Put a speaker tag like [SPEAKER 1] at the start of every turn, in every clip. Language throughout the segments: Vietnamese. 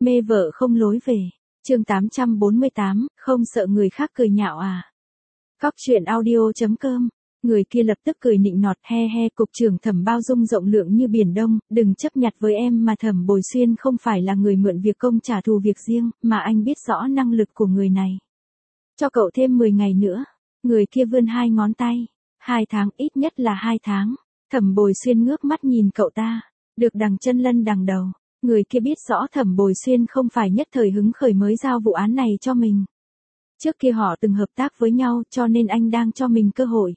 [SPEAKER 1] Mê vợ không lối về. Chương 848, không sợ người khác cười nhạo à? Cóc truyện audio.com. Người kia lập tức cười nịnh nọt, he he, cục trưởng Thẩm bao dung rộng lượng như biển đông, đừng chấp nhặt với em mà Thẩm Bồi Xuyên không phải là người mượn việc công trả thù việc riêng, mà anh biết rõ năng lực của người này. Cho cậu thêm 10 ngày nữa. Người kia vươn 2 ngón tay. 2 tháng, ít nhất là 2 tháng. Thẩm Bồi Xuyên ngước mắt nhìn cậu ta. Được đằng chân lân đằng đầu. Người kia biết rõ Thẩm Bồi Xuyên không phải nhất thời hứng khởi mới giao vụ án này cho mình. Trước kia họ từng hợp tác với nhau cho nên anh đang cho mình cơ hội.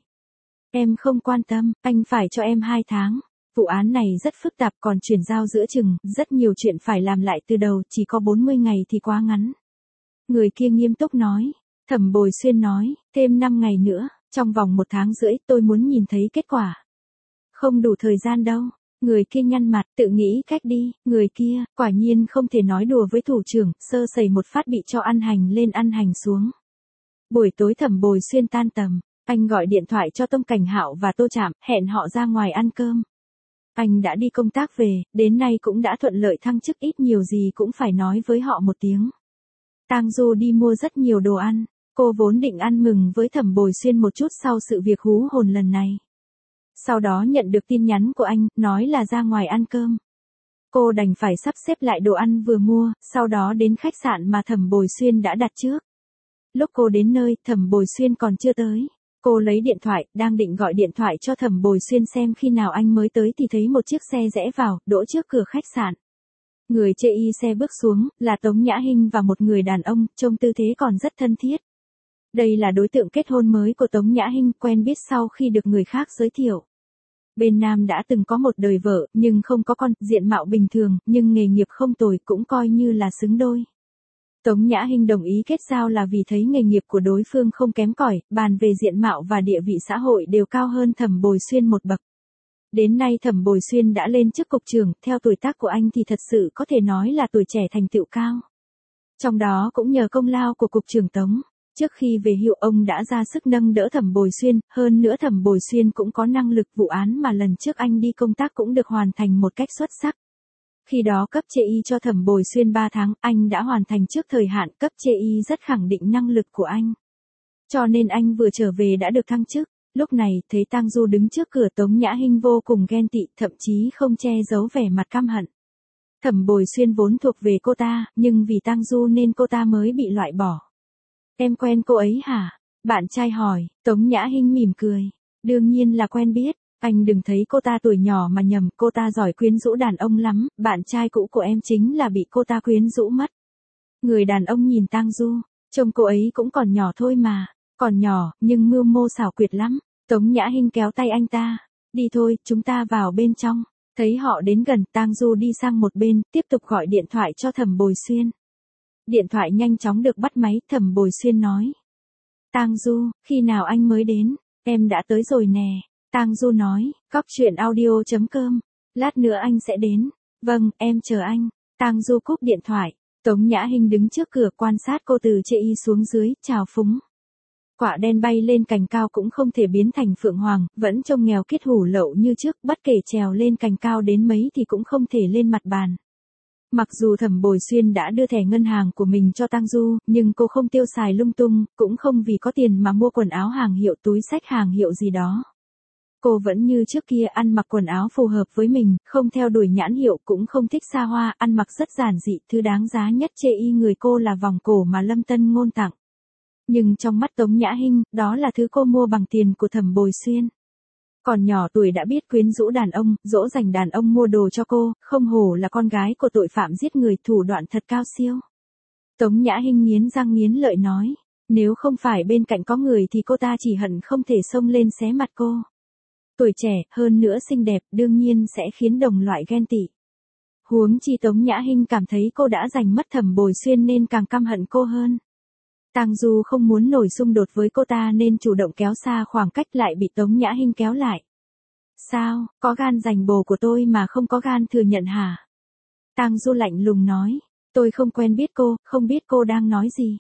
[SPEAKER 1] Em không quan tâm, anh phải cho em 2 tháng. Vụ án này rất phức tạp còn chuyển giao giữa chừng, rất nhiều chuyện phải làm lại từ đầu, chỉ có 40 ngày thì quá ngắn. Người kia nghiêm túc nói. Thẩm Bồi Xuyên nói, thêm 5 ngày nữa, trong vòng 1 tháng rưỡi tôi muốn nhìn thấy kết quả. Không đủ thời gian đâu. Người kia nhăn mặt, tự nghĩ cách đi. Người kia, quả nhiên không thể nói đùa với thủ trưởng, sơ sẩy một phát bị cho ăn hành lên ăn hành xuống. Buổi tối Thẩm Bồi Xuyên tan tầm, anh gọi điện thoại cho Tông Cảnh Hạo và Tô Trạm, hẹn họ ra ngoài ăn cơm. Anh đã đi công tác về, đến nay cũng đã thuận lợi thăng chức, ít nhiều gì cũng phải nói với họ một tiếng. Tang Du đi mua rất nhiều đồ ăn, cô vốn định ăn mừng với Thẩm Bồi Xuyên một chút sau sự việc hú hồn lần này. Sau đó nhận được tin nhắn của anh, nói là ra ngoài ăn cơm. Cô đành phải sắp xếp lại đồ ăn vừa mua, sau đó đến khách sạn mà Thẩm Bồi Xuyên đã đặt trước. Lúc cô đến nơi, Thẩm Bồi Xuyên còn chưa tới. Cô lấy điện thoại, đang định gọi điện thoại cho Thẩm Bồi Xuyên xem khi nào anh mới tới thì thấy một chiếc xe rẽ vào, đỗ trước cửa khách sạn. Người chê y xe bước xuống, là Tống Nhã Hinh và một người đàn ông, trông tư thế còn rất thân thiết. Đây là đối tượng kết hôn mới của Tống Nhã Hinh, quen biết sau khi được người khác giới thiệu. Bên nam đã từng có một đời vợ, nhưng không có con, diện mạo bình thường, nhưng nghề nghiệp không tồi, cũng coi như là xứng đôi. Tống Nhã Hinh đồng ý kết giao là vì thấy nghề nghiệp của đối phương không kém cỏi, bàn về diện mạo và địa vị xã hội đều cao hơn Thẩm Bồi Xuyên một bậc. Đến nay Thẩm Bồi Xuyên đã lên chức cục trưởng, theo tuổi tác của anh thì thật sự có thể nói là tuổi trẻ thành tựu cao. Trong đó cũng nhờ công lao của cục trưởng Tống. Trước khi về hưu ông đã ra sức nâng đỡ Thẩm Bồi Xuyên, hơn nữa Thẩm Bồi Xuyên cũng có năng lực, vụ án mà lần trước anh đi công tác cũng được hoàn thành một cách xuất sắc. Khi đó cấp chê y cho Thẩm Bồi Xuyên 3 tháng, anh đã hoàn thành trước thời hạn, cấp chê y rất khẳng định năng lực của anh. Cho nên anh vừa trở về đã được thăng chức. Lúc này, thấy Tang Du đứng trước cửa, Tống Nhã Hinh vô cùng ghen tị, thậm chí không che giấu vẻ mặt căm hận. Thẩm Bồi Xuyên vốn thuộc về cô ta, nhưng vì Tang Du nên cô ta mới bị loại bỏ. Em quen cô ấy hả? Bạn trai hỏi. Tống Nhã Hinh mỉm cười. Đương nhiên là quen biết. Anh đừng thấy cô ta tuổi nhỏ mà nhầm, cô ta giỏi quyến rũ đàn ông lắm, bạn trai cũ của em chính là bị cô ta quyến rũ mất. Người đàn ông nhìn Tang Du, trông cô ấy cũng còn nhỏ thôi mà, còn nhỏ, nhưng mưu mô xảo quyệt lắm. Tống Nhã Hinh kéo tay anh ta, đi thôi, chúng ta vào bên trong. Thấy họ đến gần, Tang Du đi sang một bên, tiếp tục gọi điện thoại cho Thẩm Bồi Xuyên. Điện thoại nhanh chóng được bắt máy, Thẩm Bồi Xuyên nói. Tang Du, khi nào anh mới đến? Em đã tới rồi nè. Tang Du nói, cóc truyện audio.com. Lát nữa anh sẽ đến. Vâng, em chờ anh. Tang Du cúp điện thoại. Tống Nhã Hinh đứng trước cửa quan sát cô từ chê y xuống dưới, chào phúng. Quả đen bay lên cành cao cũng không thể biến thành phượng hoàng, vẫn trông nghèo kiết hủ lậu như trước, bất kể trèo lên cành cao đến mấy thì cũng không thể lên mặt bàn. Mặc dù Thẩm Bồi Xuyên đã đưa thẻ ngân hàng của mình cho Tang Du, nhưng cô không tiêu xài lung tung, cũng không vì có tiền mà mua quần áo hàng hiệu, túi xách hàng hiệu gì đó. Cô vẫn như trước kia ăn mặc quần áo phù hợp với mình, không theo đuổi nhãn hiệu, cũng không thích xa hoa, ăn mặc rất giản dị, thứ đáng giá nhất chê y người cô là vòng cổ mà Lâm Tân Ngôn tặng. Nhưng trong mắt Tống Nhã Hinh, đó là thứ cô mua bằng tiền của Thẩm Bồi Xuyên. Còn nhỏ tuổi đã biết quyến rũ đàn ông, dỗ dành đàn ông mua đồ cho cô, không hổ là con gái của tội phạm giết người, thủ đoạn thật cao siêu. Tống Nhã Hinh nghiến răng nghiến lợi nói, nếu không phải bên cạnh có người thì cô ta chỉ hận không thể xông lên xé mặt cô. Tuổi trẻ, hơn nữa xinh đẹp, đương nhiên sẽ khiến đồng loại ghen tị. Huống chi Tống Nhã Hinh cảm thấy cô đã giành mất Thẩm Bồi Xuyên nên càng căm hận cô hơn. Tang Du không muốn nổi xung đột với cô ta nên chủ động kéo xa khoảng cách, lại bị Tống Nhã Hinh kéo lại. Sao, có gan giành bồ của tôi mà không có gan thừa nhận hả? Tang Du lạnh lùng nói, tôi không quen biết cô, không biết cô đang nói gì.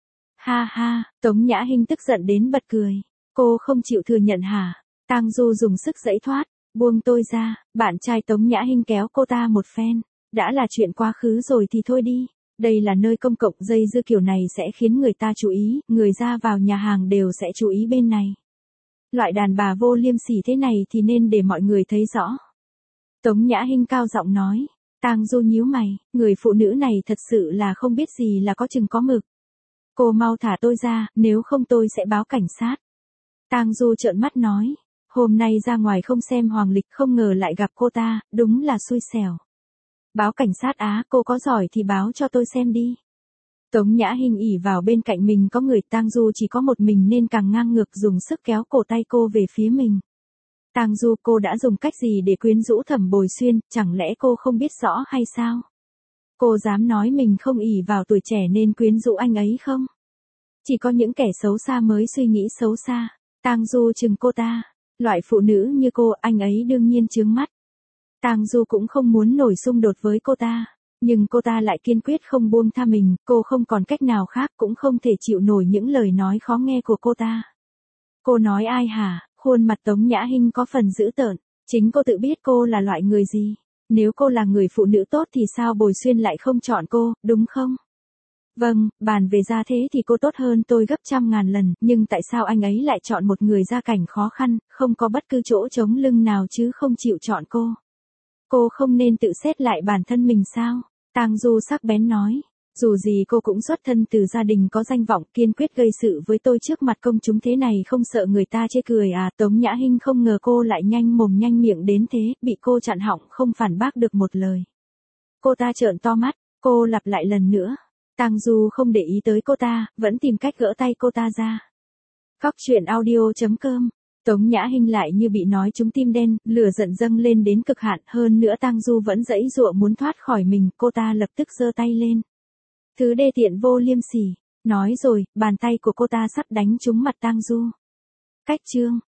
[SPEAKER 1] Ha ha, Tống Nhã Hinh tức giận đến bật cười. Cô không chịu thừa nhận hả? Tang Du dùng sức giãy thoát, buông tôi ra, bạn trai Tống Nhã Hinh kéo cô ta một phen. Đã là chuyện quá khứ rồi thì thôi đi. Đây là nơi công cộng, dây dưa kiểu này sẽ khiến người ta chú ý, người ra vào nhà hàng đều sẽ chú ý bên này. Loại đàn bà vô liêm sỉ thế này thì nên để mọi người thấy rõ. Tống Nhã Hinh cao giọng nói. Tang Du nhíu mày, người phụ nữ này thật sự là không biết gì là có chừng có mực. Cô mau thả tôi ra, nếu không tôi sẽ báo cảnh sát. Tang Du trợn mắt nói. Hôm nay ra ngoài không xem hoàng lịch, không ngờ lại gặp cô ta, đúng là xui xẻo. Báo cảnh sát á, cô có giỏi thì báo cho tôi xem đi. Tống Nhã Hinh ỉ vào bên cạnh mình có người, Tang Du chỉ có một mình nên càng ngang ngược dùng sức kéo cổ tay cô về phía mình. Tang Du, cô đã dùng cách gì để quyến rũ Thẩm Bồi Xuyên, chẳng lẽ cô không biết rõ hay sao? Cô dám nói mình không ỉ vào tuổi trẻ nên quyến rũ anh ấy không? Chỉ có những kẻ xấu xa mới suy nghĩ xấu xa. Tang Du trừng cô ta. Loại phụ nữ như cô, anh ấy đương nhiên chướng mắt. Tang Du cũng không muốn nổi xung đột với cô ta. Nhưng cô ta lại kiên quyết không buông tha mình, cô không còn cách nào khác, cũng không thể chịu nổi những lời nói khó nghe của cô ta. Cô nói ai hả? Khuôn mặt Tống Nhã Hinh có phần dữ tợn. Chính cô tự biết cô là loại người gì. Nếu cô là người phụ nữ tốt thì sao Bồi Xuyên lại không chọn cô, đúng không? Vâng, bàn về gia thế thì cô tốt hơn tôi gấp trăm ngàn lần, nhưng tại sao anh ấy lại chọn một người gia cảnh khó khăn, không có bất cứ chỗ chống lưng nào chứ không chịu chọn cô? Cô không nên tự xét lại bản thân mình sao? Tang Du sắc bén nói. Dù gì cô cũng xuất thân từ gia đình có danh vọng, kiên quyết gây sự với tôi trước mặt công chúng thế này không sợ người ta chê cười à? Tống Nhã Hinh không ngờ cô lại nhanh mồm nhanh miệng đến thế, bị cô chặn họng không phản bác được một lời. Cô ta trợn to mắt, cô lặp lại lần nữa. Tang Du không để ý tới cô ta, vẫn tìm cách gỡ tay cô ta ra. Cóc truyện audio.com. Tống Nhã Hinh lại như bị nói trúng tim đen, lửa giận dâng lên đến cực hạn, hơn nữa Tang Du vẫn giãy giụa muốn thoát khỏi mình, cô ta lập tức giơ tay lên. Thứ đê tiện vô liêm sỉ, nói rồi, bàn tay của cô ta sắp đánh trúng mặt Tang Du. Cách chương